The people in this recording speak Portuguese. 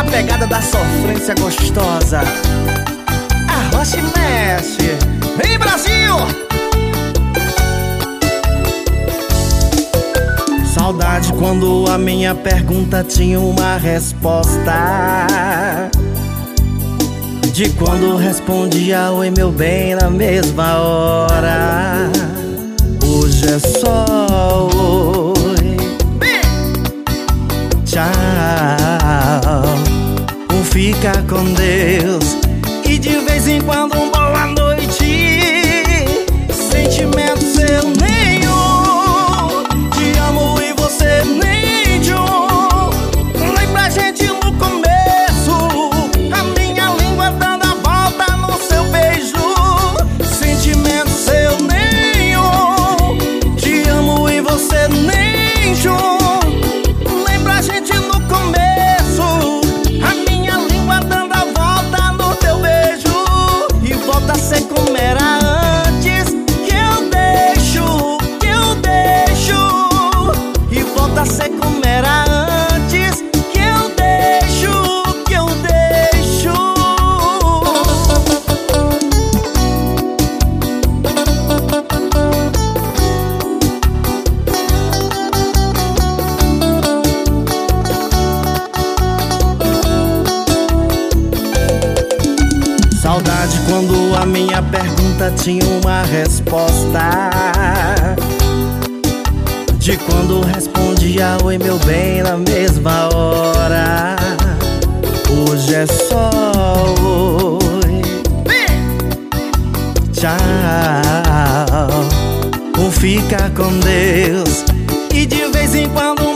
pegada da sofrência gostosa. Arrocha e mexe. Vem, Brasil! Saudade quando a minha pergunta tinha uma resposta. De quando respondia oi meu bem na mesma hora. Hoje é só oi, tchau, fica com Deus. E de vez em quando um boa noite. Sentimento seu nenhum. Te amo e você nem de um. Lembra a gente no começo, a minha língua dando a volta no seu beijo. Sentimento seu nenhum. Te amo e você nem de um. Lembra a gente no começo, a minha língua dando a volta no teu beijo. E volta a ser como era antes. Que eu deixo, que eu deixo. E volta a ser como era antes. Que eu deixo, que eu deixo. Saudade quando a minha pergunta tinha uma resposta. De quando respondia oi meu bem na mesma hora. Hoje é só oi, tchau, fica com Deus. E de vez em quando